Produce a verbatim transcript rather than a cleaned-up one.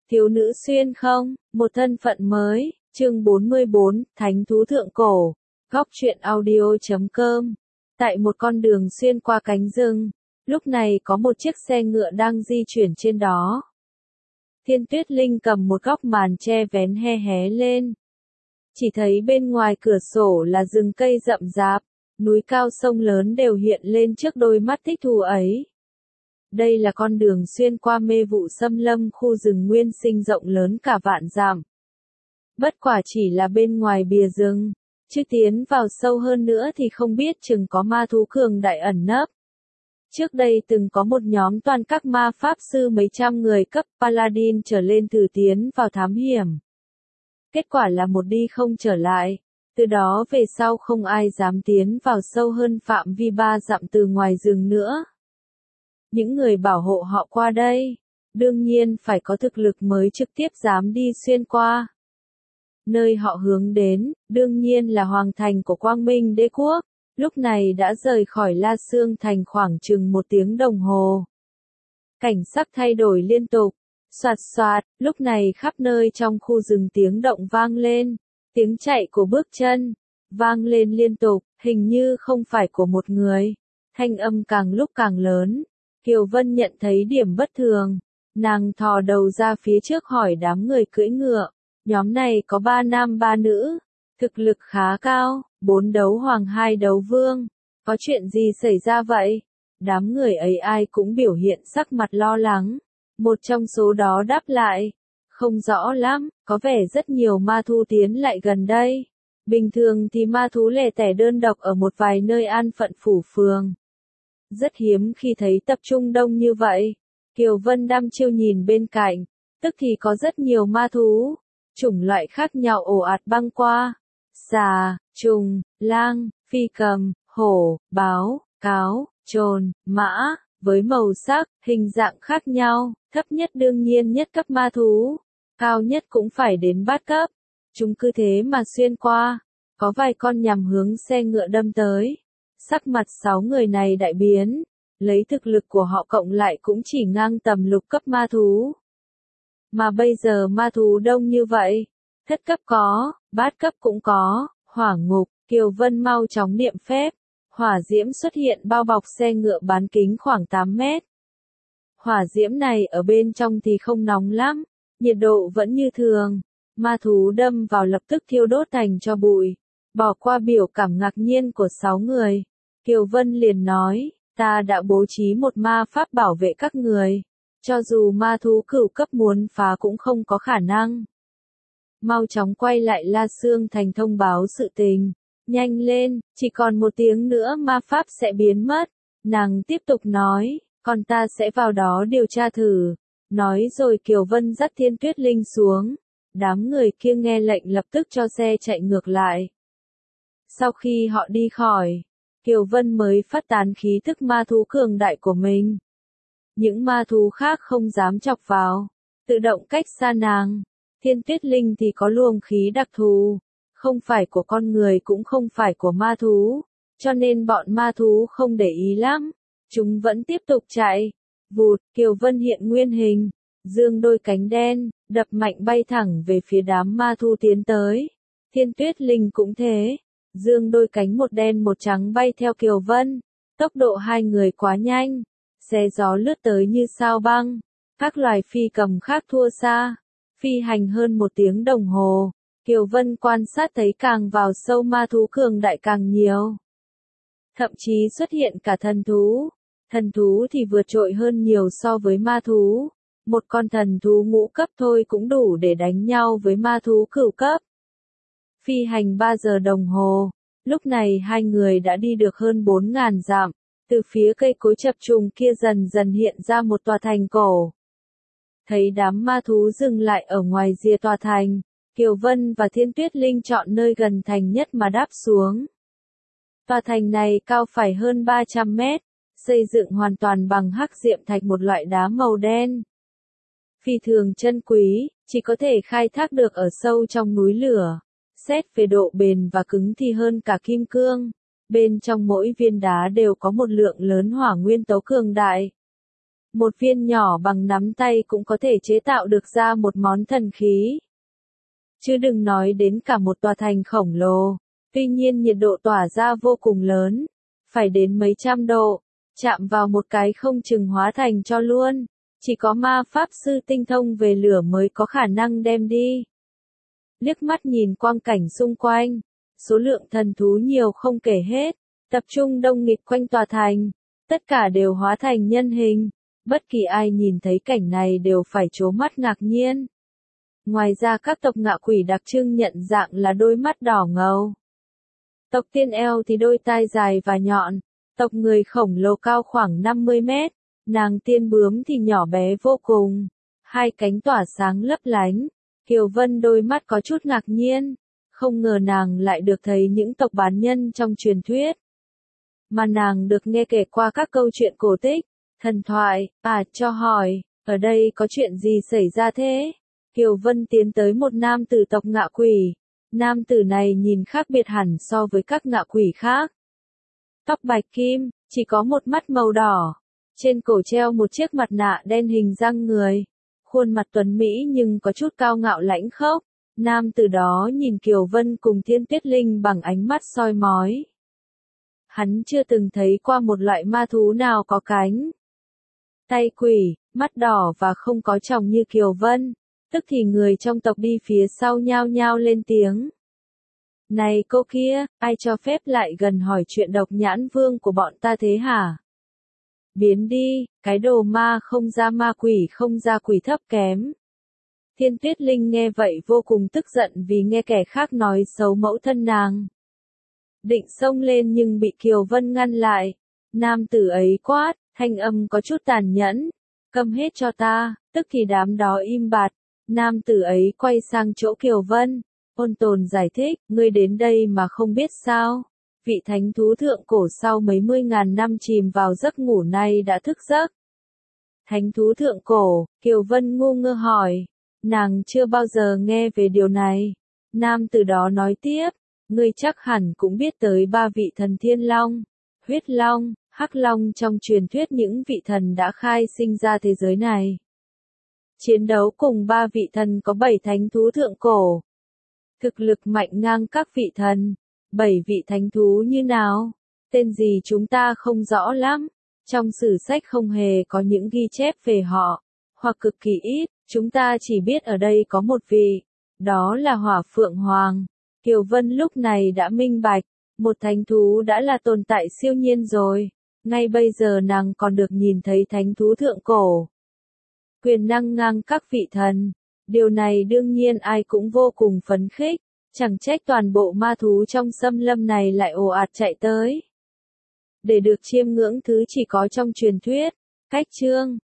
Thiếu nữ xuyên không, một thân phận mới, chương bốn mươi bốn, Thánh thú thượng cổ, góc truyện audio chấm com. Tại một con đường xuyên qua cánh rừng, lúc này có một chiếc xe ngựa đang di chuyển trên đó. Thiên Tuyết Linh cầm một góc màn che vén he hé lên. Chỉ thấy bên ngoài cửa sổ là rừng cây rậm rạp, núi cao sông lớn đều hiện lên trước đôi mắt thích thú ấy. Đây là con đường xuyên qua mê vụ xâm lâm khu rừng nguyên sinh rộng lớn cả vạn dặm. Bất quả chỉ là bên ngoài bìa rừng, chứ tiến vào sâu hơn nữa thì không biết chừng có ma thú cường đại ẩn nấp. Trước đây từng có một nhóm toàn các ma pháp sư mấy trăm người cấp Paladin trở lên thử tiến vào thám hiểm. Kết quả là một đi không trở lại, từ đó về sau không ai dám tiến vào sâu hơn phạm vi ba dặm từ ngoài rừng nữa. Những người bảo hộ họ qua đây, đương nhiên phải có thực lực mới trực tiếp dám đi xuyên qua. Nơi họ hướng đến, đương nhiên là hoàng thành của Quang Minh Đế Quốc, lúc này đã rời khỏi La Sương Thành khoảng chừng một tiếng đồng hồ. Cảnh sắc thay đổi liên tục, soạt soạt, lúc này khắp nơi trong khu rừng tiếng động vang lên, tiếng chạy của bước chân, vang lên liên tục, hình như không phải của một người, thanh âm càng lúc càng lớn. Kiều Vân nhận thấy điểm bất thường, nàng thò đầu ra phía trước hỏi đám người cưỡi ngựa, nhóm này có ba nam ba nữ, thực lực khá cao, bốn đấu hoàng hai đấu vương, có chuyện gì xảy ra vậy? Đám người ấy ai cũng biểu hiện sắc mặt lo lắng, một trong số đó đáp lại, không rõ lắm, có vẻ rất nhiều ma thú tiến lại gần đây, bình thường thì ma thú lẻ tẻ đơn độc ở một vài nơi an phận phủ phường. Rất hiếm khi thấy tập trung đông như vậy. Kiều Vân đăm chiêu nhìn bên cạnh, tức thì có rất nhiều ma thú, chủng loại khác nhau ồ ạt băng qua. Xà, trùng, lang, phi cầm, hổ, báo, cáo, trồn, mã, với màu sắc, hình dạng khác nhau, thấp nhất đương nhiên nhất cấp ma thú, cao nhất cũng phải đến bát cấp. Chúng cứ thế mà xuyên qua, có vài con nhằm hướng xe ngựa đâm tới. Sắc mặt sáu người này đại biến, lấy thực lực của họ cộng lại cũng chỉ ngang tầm lục cấp ma thú. Mà bây giờ ma thú đông như vậy, thất cấp có, bát cấp cũng có, hỏa ngục, Kiều Vân mau chóng niệm phép, hỏa diễm xuất hiện bao bọc xe ngựa bán kính khoảng tám mét. Hỏa diễm này ở bên trong thì không nóng lắm, nhiệt độ vẫn như thường, ma thú đâm vào lập tức thiêu đốt thành tro bụi. Bỏ qua biểu cảm ngạc nhiên của sáu người, Kiều Vân liền nói, ta đã bố trí một ma pháp bảo vệ các người, cho dù ma thú cửu cấp muốn phá cũng không có khả năng. Mau chóng quay lại La Sương Thành thông báo sự tình, nhanh lên, chỉ còn một tiếng nữa ma pháp sẽ biến mất. Nàng tiếp tục nói, còn ta sẽ vào đó điều tra thử. Nói rồi Kiều Vân dắt Thiên Tuyết Linh xuống, đám người kia nghe lệnh lập tức cho xe chạy ngược lại. Sau khi họ đi khỏi, Kiều Vân mới phát tán khí thức ma thú cường đại của mình. Những ma thú khác không dám chọc vào, tự động cách xa nàng. Thiên Tuyết Linh thì có luồng khí đặc thù, không phải của con người cũng không phải của ma thú, cho nên bọn ma thú không để ý lắm. Chúng vẫn tiếp tục chạy. Vụt, Kiều Vân hiện nguyên hình, dương đôi cánh đen, đập mạnh bay thẳng về phía đám ma thú tiến tới. Thiên Tuyết Linh cũng thế. Dương đôi cánh một đen một trắng bay theo Kiều Vân, tốc độ hai người quá nhanh, xe gió lướt tới như sao băng, các loài phi cầm khác thua xa, phi hành hơn một tiếng đồng hồ, Kiều Vân quan sát thấy càng vào sâu ma thú cường đại càng nhiều. Thậm chí xuất hiện cả thần thú, thần thú thì vượt trội hơn nhiều so với ma thú, một con thần thú ngũ cấp thôi cũng đủ để đánh nhau với ma thú cửu cấp. Phi hành ba giờ đồng hồ, lúc này hai người đã đi được hơn bốn ngàn dặm, từ phía cây cối chập trùng kia dần dần hiện ra một tòa thành cổ. Thấy đám ma thú dừng lại ở ngoài rìa tòa thành, Kiều Vân và Thiên Tuyết Linh chọn nơi gần thành nhất mà đáp xuống. Tòa thành này cao phải hơn ba trăm mét, xây dựng hoàn toàn bằng hắc diệm thạch, một loại đá màu đen. Phi thường chân quý, chỉ có thể khai thác được ở sâu trong núi lửa. Xét về độ bền và cứng thì hơn cả kim cương, bên trong mỗi viên đá đều có một lượng lớn hỏa nguyên tố cường đại. một viên nhỏ bằng nắm tay cũng có thể chế tạo được ra một món thần khí. Chứ đừng nói đến cả một tòa thành khổng lồ. Tuy nhiên nhiệt độ tỏa ra vô cùng lớn, phải đến mấy trăm độ, chạm vào một cái không chừng hóa thành tro luôn. Chỉ có ma pháp sư tinh thông về lửa mới có khả năng đem đi. Liếc mắt nhìn quang cảnh xung quanh, số lượng thần thú nhiều không kể hết, tập trung đông nghịt quanh tòa thành, tất cả đều hóa thành nhân hình, bất kỳ ai nhìn thấy cảnh này đều phải trố mắt ngạc nhiên. Ngoài ra các tộc ngạ quỷ đặc trưng nhận dạng là đôi mắt đỏ ngầu. Tộc tiên eo thì đôi tai dài và nhọn, tộc người khổng lồ cao khoảng năm mươi mét, nàng tiên bướm thì nhỏ bé vô cùng, hai cánh tỏa sáng lấp lánh. Kiều Vân đôi mắt có chút ngạc nhiên, không ngờ nàng lại được thấy những tộc bán nhân trong truyền thuyết. Mà nàng được nghe kể qua các câu chuyện cổ tích, thần thoại, à cho hỏi, ở đây có chuyện gì xảy ra thế? Kiều Vân tiến tới một nam tử tộc ngạ quỷ, nam tử này nhìn khác biệt hẳn so với các ngạ quỷ khác. Tóc bạch kim, chỉ có một mắt màu đỏ, trên cổ treo một chiếc mặt nạ đen hình răng người. Khuôn mặt tuấn Mỹ nhưng có chút cao ngạo lãnh khốc, nam từ đó nhìn Kiều Vân cùng Thiên Tuyết Linh bằng ánh mắt soi mói. Hắn chưa từng thấy qua một loại ma thú nào có cánh, tay quỷ, mắt đỏ và không có tròng như Kiều Vân, tức thì người trong tộc đi phía sau nhao nhao lên tiếng. Này cô kia, ai cho phép lại gần hỏi chuyện độc nhãn vương của bọn ta thế hả? Biến đi, cái đồ ma không ra ma quỷ không ra quỷ thấp kém. Thiên Tuyết Linh nghe vậy vô cùng tức giận vì nghe kẻ khác nói xấu mẫu thân nàng. Định xông lên nhưng bị Kiều Vân ngăn lại. Nam tử ấy quát, thanh âm có chút tàn nhẫn. Câm hết cho ta, tức thì đám đó im bặt. Nam tử ấy quay sang chỗ Kiều Vân, ôn tồn giải thích, ngươi đến đây mà không biết sao. Vị thánh thú thượng cổ sau mấy mươi ngàn năm chìm vào giấc ngủ nay đã thức giấc. Thánh thú thượng cổ, Kiều Vân ngu ngơ hỏi, nàng chưa bao giờ nghe về điều này. Nam từ đó nói tiếp, ngươi chắc hẳn cũng biết tới ba vị thần Thiên Long, Huyết Long, Hắc Long trong truyền thuyết những vị thần đã khai sinh ra thế giới này. Chiến đấu cùng ba vị thần có bảy thánh thú thượng cổ. Thực lực mạnh ngang các vị thần. Bảy vị thánh thú như nào? Tên gì chúng ta không rõ lắm. Trong sử sách không hề có những ghi chép về họ, hoặc cực kỳ ít, chúng ta chỉ biết ở đây có một vị, đó là Hỏa Phượng Hoàng. Kiều Vân lúc này đã minh bạch, một thánh thú đã là tồn tại siêu nhiên rồi, ngay bây giờ nàng còn được nhìn thấy thánh thú thượng cổ. Quyền năng ngang các vị thần, điều này đương nhiên ai cũng vô cùng phấn khích. Chẳng trách toàn bộ ma thú trong xâm lâm này lại ồ ạt chạy tới. Để được chiêm ngưỡng thứ chỉ có trong truyền thuyết. Cách chương